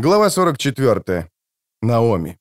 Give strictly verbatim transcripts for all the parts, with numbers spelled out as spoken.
Глава сорок четвёртая. Наоми.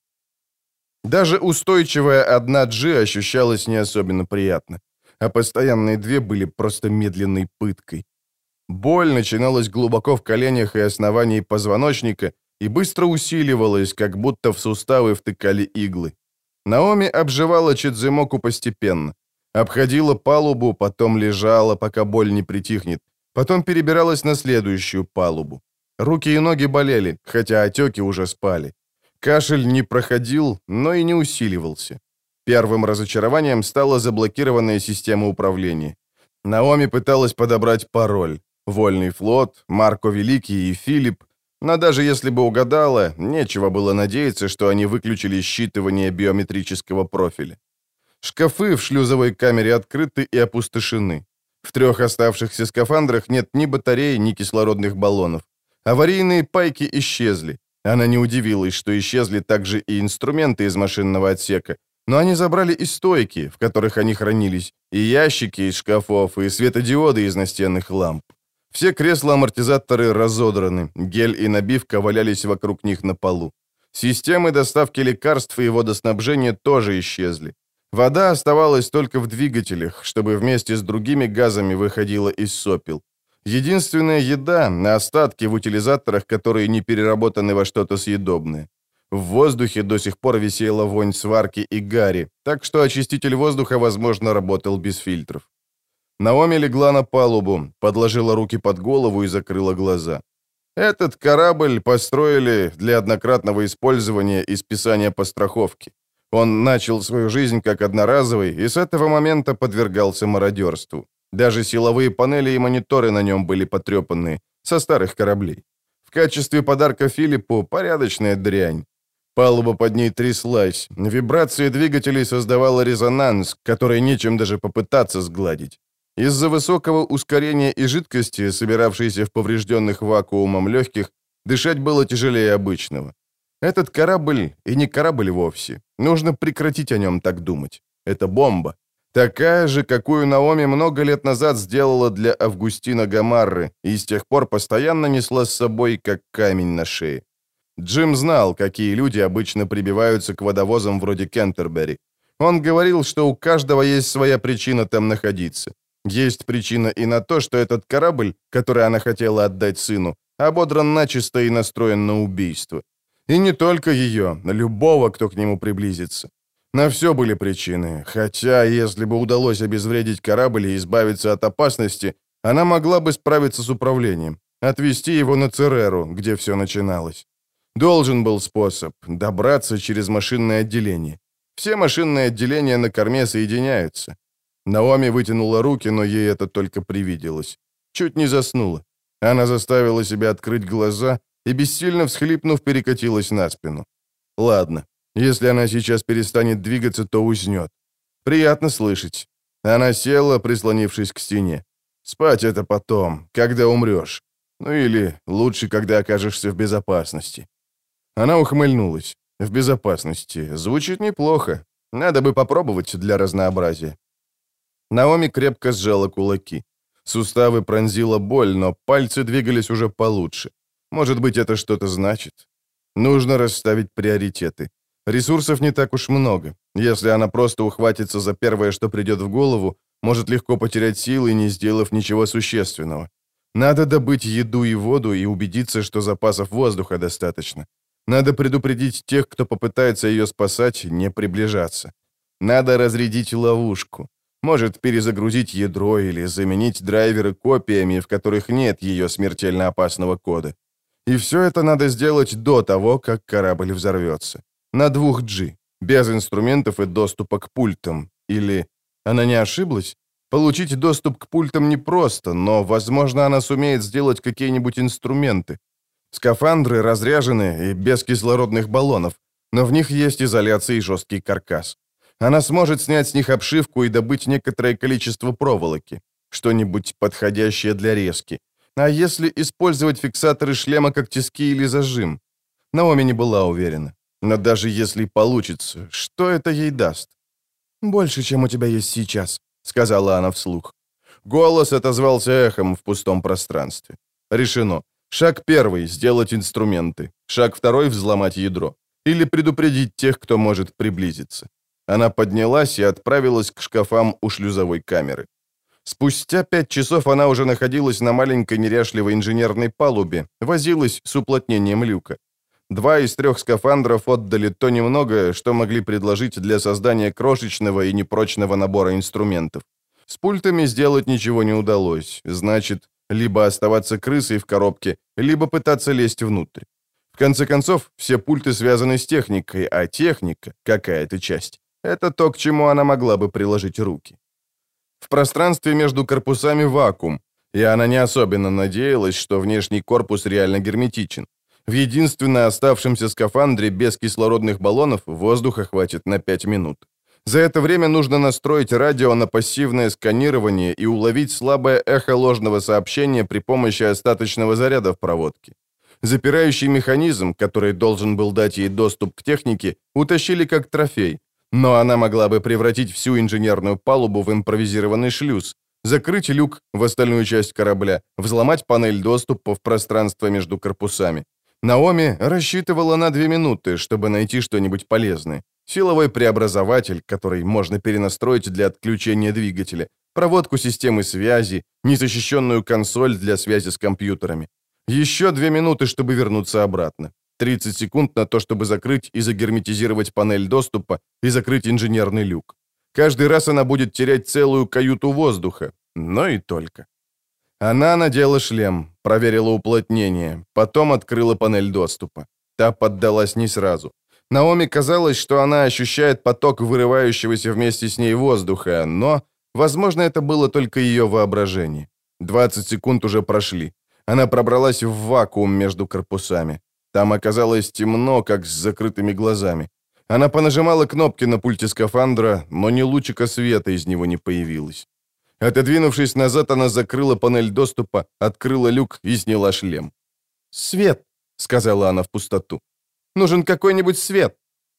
Даже устойчивая одна G ощущалась не особенно приятно, а постоянные две были просто медленной пыткой. Боль начиналась глубоко в коленях и основании позвоночника и быстро усиливалась, как будто в суставы втыкали иглы. Наоми обживала Чидзимоку постепенно. Обходила палубу, потом лежала, пока боль не притихнет, потом перебиралась на следующую палубу. Руки и ноги болели, хотя отеки уже спали. Кашель не проходил, но и не усиливался. Первым разочарованием стала заблокированная система управления. Наоми пыталась подобрать пароль. Вольный флот, Марко Великий и Филипп. Но даже если бы угадала, нечего было надеяться, что они выключили считывание биометрического профиля. Шкафы в шлюзовой камере открыты и опустошены. В трех оставшихся скафандрах нет ни батарей, ни кислородных баллонов. Аварийные пайки исчезли. Она не удивилась, что исчезли также и инструменты из машинного отсека, но они забрали и стойки, в которых они хранились, и ящики из шкафов, и светодиоды из настенных ламп. Все кресла-амортизаторы разодраны, гель и набивка валялись вокруг них на полу. Системы доставки лекарств и водоснабжения тоже исчезли. Вода оставалась только в двигателях, чтобы вместе с другими газами выходила из сопел. Единственная еда — остатки в утилизаторах, которые не переработаны во что-то съедобное. В воздухе до сих пор висела вонь сварки и гари, так что очиститель воздуха, возможно, работал без фильтров. Наоми легла на палубу, подложила руки под голову и закрыла глаза. Этот корабль построили для однократного использования и списания по страховке. Он начал свою жизнь как одноразовый и с этого момента подвергался мародерству. Даже силовые панели и мониторы на нем были потрепанные, со старых кораблей. В качестве подарка Филиппу порядочная дрянь. Палуба под ней тряслась, вибрация двигателей создавала резонанс, который нечем даже попытаться сгладить. Из-за высокого ускорения и жидкости, собиравшейся в поврежденных вакуумом легких, дышать было тяжелее обычного. Этот корабль и не корабль вовсе. Нужно прекратить о нем так думать. Это бомба. Такая же, какую Наоми много лет назад сделала для Августина Гамарры, и с тех пор постоянно несла с собой, как камень на шее. Джим знал, какие люди обычно прибиваются к водовозам вроде Кентербери. Он говорил, что у каждого есть своя причина там находиться. Есть причина и на то, что этот корабль, который она хотела отдать сыну, ободран начисто и настроен на убийство. И не только ее, любого, кто к нему приблизится. На все были причины, хотя, если бы удалось обезвредить корабль и избавиться от опасности, она могла бы справиться с управлением, отвезти его на Цереру, где все начиналось. Должен был способ добраться через машинное отделение. Все машинные отделения на корме соединяются. Наоми вытянула руки, но ей это только привиделось. Чуть не заснула. Она заставила себя открыть глаза и, бессильно всхлипнув, перекатилась на спину. Ладно, если она сейчас перестанет двигаться, то уснет. Приятно слышать. Она села, прислонившись к стене. Спать это потом, когда умрешь. Ну или лучше, когда окажешься в безопасности. Она ухмыльнулась. В безопасности. Звучит неплохо. Надо бы попробовать для разнообразия. Наоми крепко сжала кулаки. Суставы пронзила боль, но пальцы двигались уже получше. Может быть, это что-то значит? Нужно расставить приоритеты. Ресурсов не так уж много. Если она просто ухватится за первое, что придет в голову, может легко потерять силы, не сделав ничего существенного. Надо добыть еду и воду и убедиться, что запасов воздуха достаточно. Надо предупредить тех, кто попытается ее спасать, не приближаться. Надо разрядить ловушку. Может перезагрузить ядро или заменить драйверы копиями, в которых нет ее смертельно опасного кода. И все это надо сделать до того, как корабль взорвется. На двух джи, без инструментов и доступа к пультам. Или... Она не ошиблась? Получить доступ к пультам непросто, но, возможно, она сумеет сделать какие-нибудь инструменты. Скафандры разряжены и без кислородных баллонов, но в них есть изоляция и жесткий каркас. Она сможет снять с них обшивку и добыть некоторое количество проволоки, что-нибудь подходящее для резки. А если использовать фиксаторы шлема как тиски или зажим? Наоми не была уверена. Но даже если получится, что это ей даст? «Больше, чем у тебя есть сейчас», — сказала она вслух. Голос отозвался эхом в пустом пространстве. Решено. Шаг первый — сделать инструменты. Шаг второй — взломать ядро. Или предупредить тех, кто может приблизиться. Она поднялась и отправилась к шкафам у шлюзовой камеры. Спустя пять часов она уже находилась на маленькой неряшливой инженерной палубе, возилась с уплотнением люка. Два из трех скафандров отдали то немногое, что могли предложить для создания крошечного и непрочного набора инструментов. С пультами сделать ничего не удалось, значит, либо оставаться крысой в коробке, либо пытаться лезть внутрь. В конце концов, все пульты связаны с техникой, а техника, какая-то часть, это то, к чему она могла бы приложить руки. В пространстве между корпусами вакуум, и она не особенно надеялась, что внешний корпус реально герметичен. В единственно оставшемся скафандре без кислородных баллонов воздуха хватит на пять минут. За это время нужно настроить радио на пассивное сканирование и уловить слабое эхо ложного сообщения при помощи остаточного заряда в проводке. Запирающий механизм, который должен был дать ей доступ к технике, утащили как трофей, но она могла бы превратить всю инженерную палубу в импровизированный шлюз, закрыть люк в остальную часть корабля, взломать панель доступа в пространство между корпусами. Наоми рассчитывала на две минуты, чтобы найти что-нибудь полезное. Силовой преобразователь, который можно перенастроить для отключения двигателя, проводку системы связи, незащищенную консоль для связи с компьютерами. Еще две минуты, чтобы вернуться обратно. тридцать секунд на то, чтобы закрыть и загерметизировать панель доступа и закрыть инженерный люк. Каждый раз она будет терять целую каюту воздуха, но и только. Она надела шлем, проверила уплотнение, потом открыла панель доступа. Та поддалась не сразу. Наоми казалось, что она ощущает поток вырывающегося вместе с ней воздуха, но, возможно, это было только ее воображение. двадцать секунд уже прошли. Она пробралась в вакуум между корпусами. Там оказалось темно, как с закрытыми глазами. Она понажимала кнопки на пульте скафандра, но ни лучика света из него не появилось. Отодвинувшись назад, она закрыла панель доступа, открыла люк и сняла шлем. «Свет!» — сказала она в пустоту. «Нужен какой-нибудь свет!»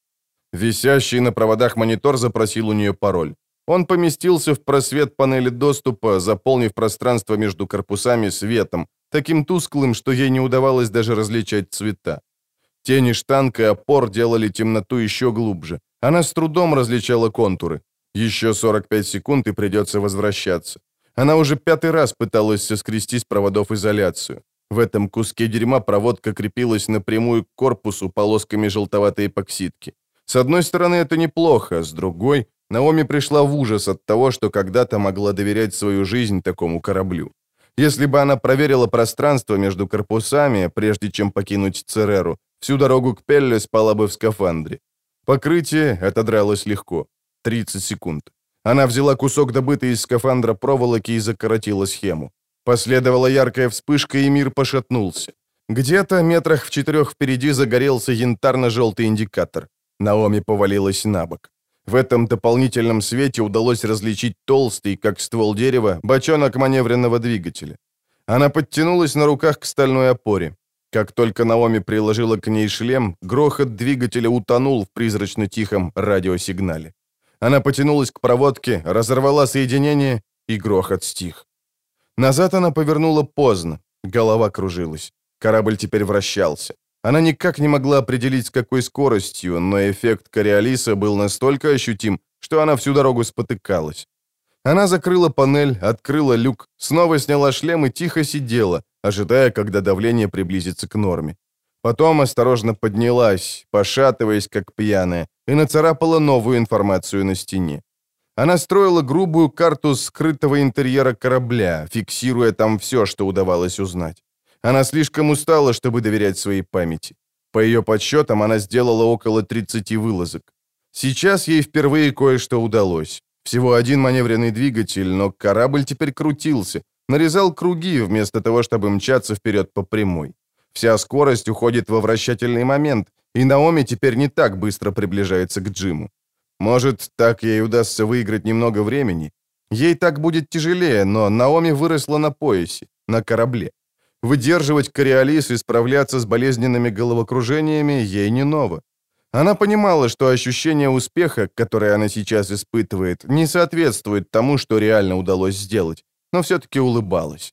Висящий на проводах монитор запросил у нее пароль. Он поместился в просвет панели доступа, заполнив пространство между корпусами светом, таким тусклым, что ей не удавалось даже различать цвета. Тени штанг и опор делали темноту еще глубже. Она с трудом различала контуры. Еще сорок пять секунд, и придется возвращаться. Она уже пятый раз пыталась соскрести с проводов изоляцию. В этом куске дерьма проводка крепилась напрямую к корпусу полосками желтоватой эпоксидки. С одной стороны, это неплохо, с другой, Наоми пришла в ужас от того, что когда-то могла доверять свою жизнь такому кораблю. Если бы она проверила пространство между корпусами, прежде чем покинуть Цереру, всю дорогу к Пелле спала бы в скафандре. Покрытие отодралось легко. тридцать секунд. Она взяла кусок добытой из скафандра проволоки и закоротила схему. Последовала яркая вспышка, и мир пошатнулся. Где-то метрах в четырех впереди загорелся янтарно-желтый индикатор. Наоми повалилась на бок. В этом дополнительном свете удалось различить толстый, как ствол дерева, бочонок маневренного двигателя. Она подтянулась на руках к стальной опоре. Как только Наоми приложила к ней шлем, грохот двигателя утонул в призрачно-тихом радиосигнале. Она потянулась к проводке, разорвала соединение, и грохот стих. Назад она повернула поздно, голова кружилась. Корабль теперь вращался. Она никак не могла определить, с какой скоростью, но эффект Кориолиса был настолько ощутим, что она всю дорогу спотыкалась. Она закрыла панель, открыла люк, снова сняла шлем и тихо сидела, ожидая, когда давление приблизится к норме. Потом осторожно поднялась, пошатываясь, как пьяная, и нацарапала новую информацию на стене. Она строила грубую карту скрытого интерьера корабля, фиксируя там все, что удавалось узнать. Она слишком устала, чтобы доверять своей памяти. По ее подсчетам, она сделала около тридцати вылазок. Сейчас ей впервые кое-что удалось. Всего один маневренный двигатель, но корабль теперь крутился, нарезал круги вместо того, чтобы мчаться вперед по прямой. Вся скорость уходит во вращательный момент, и Наоми теперь не так быстро приближается к Джиму. Может, так ей удастся выиграть немного времени? Ей так будет тяжелее, но Наоми выросла на поясе, на корабле. Выдерживать Кориолис и справляться с болезненными головокружениями ей не ново. Она понимала, что ощущение успеха, которое она сейчас испытывает, не соответствует тому, что реально удалось сделать, но все-таки улыбалась.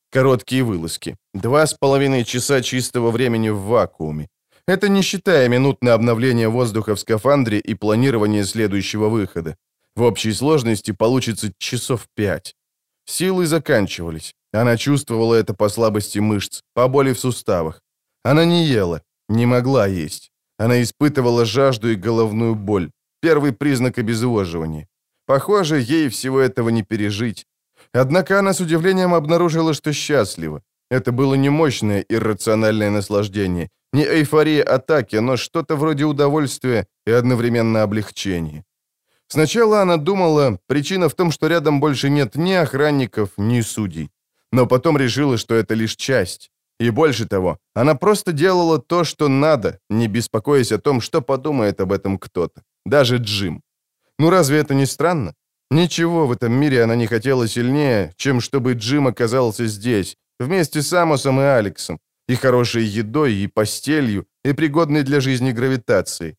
Короткие вылазки. Два с половиной часа чистого времени в вакууме. Это не считая минутное обновление воздуха в скафандре и планирование следующего выхода. В общей сложности получится часов пять. Силы заканчивались. Она чувствовала это по слабости мышц, по боли в суставах. Она не ела, не могла есть. Она испытывала жажду и головную боль. Первый признак обезвоживания. Похоже, ей всего этого не пережить. Однако она с удивлением обнаружила, что счастлива. Это было не мощное иррациональное наслаждение, не эйфория атаки, но что-то вроде удовольствия и одновременно облегчения. Сначала она думала, причина в том, что рядом больше нет ни охранников, ни судей. Но потом решила, что это лишь часть. И больше того, она просто делала то, что надо, не беспокоясь о том, что подумает об этом кто-то, даже Джим. Ну разве это не странно? Ничего в этом мире она не хотела сильнее, чем чтобы Джим оказался здесь, вместе с Амосом и Алексом, и хорошей едой, и постелью, и пригодной для жизни гравитацией.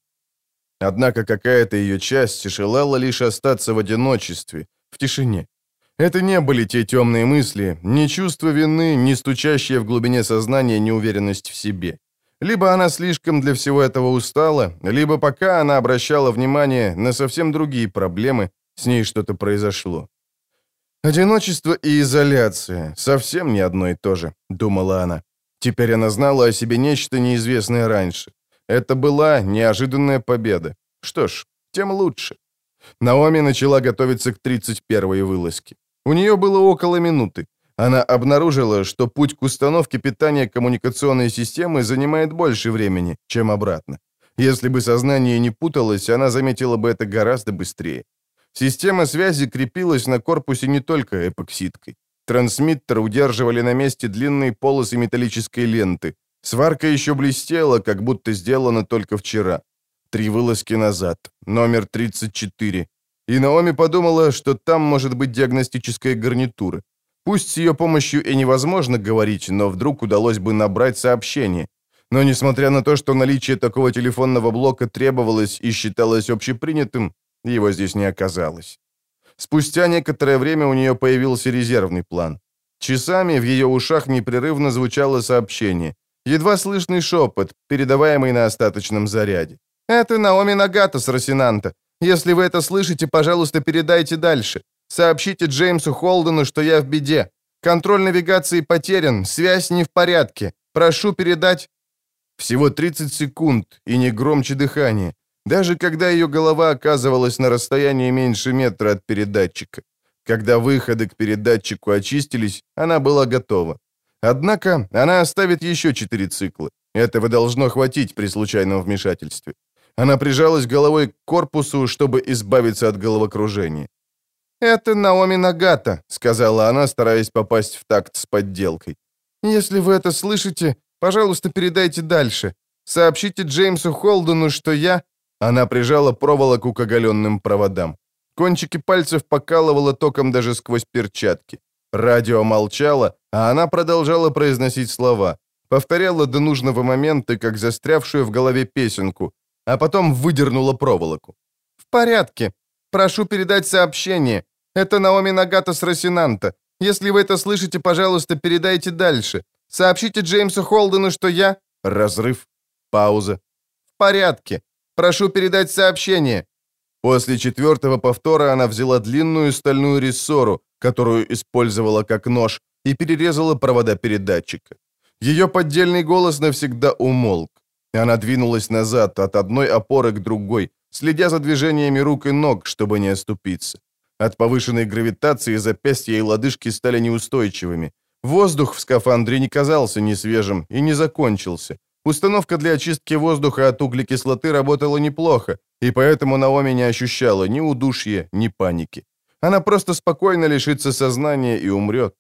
Однако какая-то ее часть желала лишь остаться в одиночестве, в тишине. Это не были те темные мысли, ни чувство вины, ни стучащая в глубине сознания неуверенность в себе. Либо она слишком для всего этого устала, либо пока она обращала внимание на совсем другие проблемы, с ней что-то произошло. «Одиночество и изоляция — совсем не одно и то же», — думала она. Теперь она знала о себе нечто неизвестное раньше. Это была неожиданная победа. Что ж, тем лучше. Наоми начала готовиться к тридцать первой вылазке. У нее было около минуты. Она обнаружила, что путь к установке питания коммуникационной системы занимает больше времени, чем обратно. Если бы сознание не путалось, она заметила бы это гораздо быстрее. Система связи крепилась на корпусе не только эпоксидкой. Трансмиттер удерживали на месте длинные полосы металлической ленты. Сварка еще блестела, как будто сделана только вчера. Три вылазки назад. Номер тридцать четыре. И Наоми подумала, что там может быть диагностическая гарнитура. Пусть с ее помощью и невозможно говорить, но вдруг удалось бы набрать сообщение. Но несмотря на то, что наличие такого телефонного блока требовалось и считалось общепринятым, его здесь не оказалось. Спустя некоторое время у нее появился резервный план. Часами в ее ушах непрерывно звучало сообщение. Едва слышный шепот, передаваемый на остаточном заряде. «Это Наоми Нагата с Росинанта. Если вы это слышите, пожалуйста, передайте дальше. Сообщите Джеймсу Холдену, что я в беде. Контроль навигации потерян, связь не в порядке. Прошу передать...» Всего тридцать секунд и не громче дыхания, даже когда ее голова оказывалась на расстоянии меньше метра от передатчика. Когда выходы к передатчику очистились, она была готова. Однако она оставит еще четыре цикла. Этого должно хватить при случайном вмешательстве. Она прижалась головой к корпусу, чтобы избавиться от головокружения. «Это Наоми Нагата», — сказала она, стараясь попасть в такт с подделкой. «Если вы это слышите, пожалуйста, передайте дальше. Сообщите Джеймсу Холдену, что я...» Она прижала проволоку к оголенным проводам. Кончики пальцев покалывало током даже сквозь перчатки. Радио молчало, а она продолжала произносить слова. Повторяла до нужного момента, как застрявшую в голове песенку, а потом выдернула проволоку. «В порядке. Прошу передать сообщение. Это Наоми Нагата с Росинанта. Если вы это слышите, пожалуйста, передайте дальше. Сообщите Джеймсу Холдену, что я...» Разрыв. Пауза. «В порядке. Прошу передать сообщение». После четвертого повтора она взяла длинную стальную рессору, которую использовала как нож, и перерезала провода передатчика. Ее поддельный голос навсегда умолк. Она двинулась назад от одной опоры к другой, следя за движениями рук и ног, чтобы не оступиться. От повышенной гравитации запястья и лодыжки стали неустойчивыми. Воздух в скафандре не казался ни свежим и не закончился. Установка для очистки воздуха от углекислоты работала неплохо, и поэтому Наоми не ощущала ни удушья, ни паники. Она просто спокойно лишится сознания и умрет.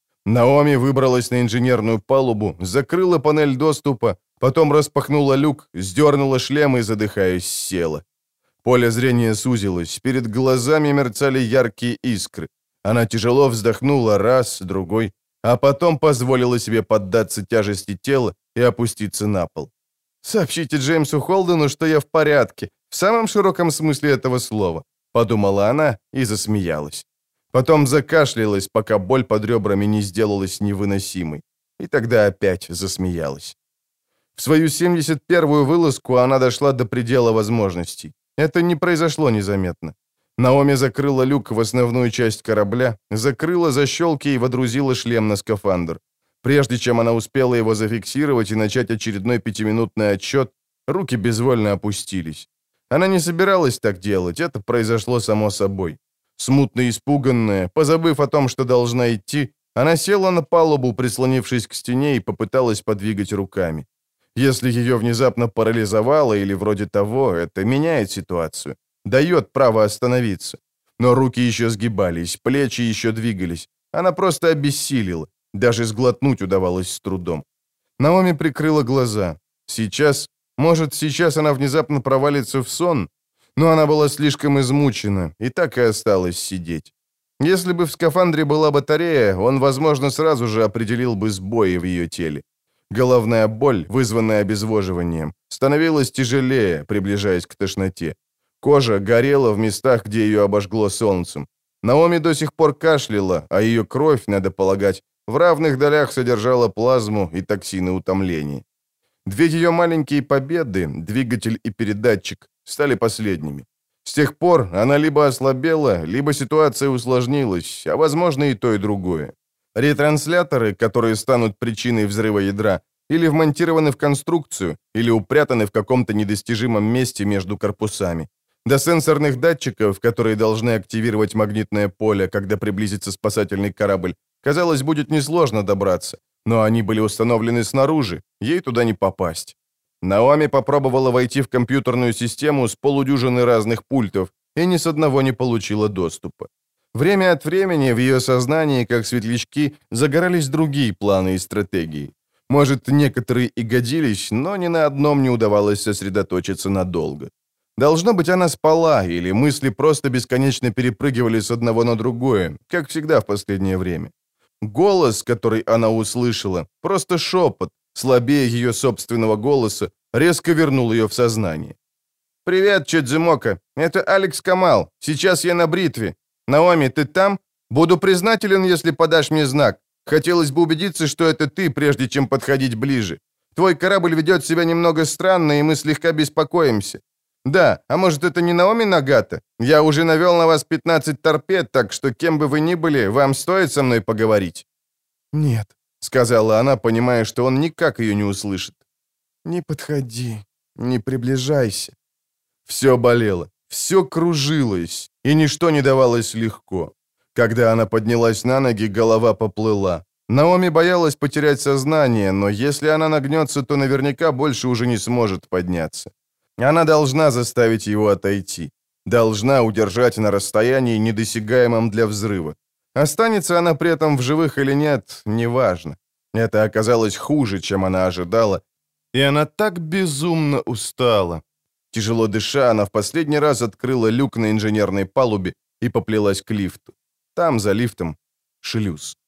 Наоми выбралась на инженерную палубу, закрыла панель доступа, потом распахнула люк, сдернула шлем и, задыхаясь, села. Поле зрения сузилось, перед глазами мерцали яркие искры. Она тяжело вздохнула раз, другой, а потом позволила себе поддаться тяжести тела и опуститься на пол. «Сообщите Джеймсу Холдену, что я в порядке, в самом широком смысле этого слова», — подумала она и засмеялась. Потом закашлялась, пока боль под ребрами не сделалась невыносимой. И тогда опять засмеялась. В свою семьдесят первую вылазку она дошла до предела возможностей. Это не произошло незаметно. Наоми закрыла люк в основную часть корабля, закрыла защелки и водрузила шлем на скафандр. Прежде чем она успела его зафиксировать и начать очередной пятиминутный отсчет, руки безвольно опустились. Она не собиралась так делать, это произошло само собой. Смутно испуганная, позабыв о том, что должна идти, она села на палубу, прислонившись к стене, и попыталась подвигать руками. Если ее внезапно парализовало или вроде того, это меняет ситуацию, дает право остановиться. Но руки еще сгибались, плечи еще двигались. Она просто обессилила, даже сглотнуть удавалось с трудом. Наоми прикрыла глаза. Сейчас, может, сейчас она внезапно провалится в сон? Но она была слишком измучена и так и осталась сидеть. Если бы в скафандре была батарея, он, возможно, сразу же определил бы сбои в ее теле. Головная боль, вызванная обезвоживанием, становилась тяжелее, приближаясь к тошноте. Кожа горела в местах, где ее обожгло солнцем. Наоми до сих пор кашляла, а ее кровь, надо полагать, в равных долях содержала плазму и токсины утомления. Две ее маленькие победы, двигатель и передатчик, стали последними. С тех пор она либо ослабела, либо ситуация усложнилась, а возможно и то, и другое. Ретрансляторы, которые станут причиной взрыва ядра, или вмонтированы в конструкцию, или упрятаны в каком-то недостижимом месте между корпусами. До сенсорных датчиков, которые должны активировать магнитное поле, когда приблизится спасательный корабль, казалось, будет несложно добраться, но они были установлены снаружи, ей туда не попасть. Наоми попробовала войти в компьютерную систему с полудюжины разных пультов и ни с одного не получила доступа. Время от времени в ее сознании, как светлячки, загорались другие планы и стратегии. Может, некоторые и годились, но ни на одном не удавалось сосредоточиться надолго. Должно быть, она спала, или мысли просто бесконечно перепрыгивали с одного на другое, как всегда в последнее время. Голос, который она услышала, просто шепот, слабее ее собственного голоса, резко вернул ее в сознание. «Привет, Чедзимока, это Алекс Камал, сейчас я на бритве. Наоми, ты там? Буду признателен, если подашь мне знак. Хотелось бы убедиться, что это ты, прежде чем подходить ближе. Твой корабль ведет себя немного странно, и мы слегка беспокоимся. Да, а может, это не Наоми Нагата? Я уже навел на вас пятнадцать торпед, так что кем бы вы ни были, вам стоит со мной поговорить?» «Нет», — сказала она, понимая, что он никак ее не услышит. «Не подходи, не приближайся». Все болело, все кружилось, и ничто не давалось легко. Когда она поднялась на ноги, голова поплыла. Наоми боялась потерять сознание, но если она нагнется, то наверняка больше уже не сможет подняться. Она должна заставить его отойти. Должна удержать на расстоянии, недосягаемом для взрыва. Останется она при этом в живых или нет, неважно. Это оказалось хуже, чем она ожидала, и она так безумно устала. Тяжело дыша, она в последний раз открыла люк на инженерной палубе и поплелась к лифту. Там, за лифтом, шлюз.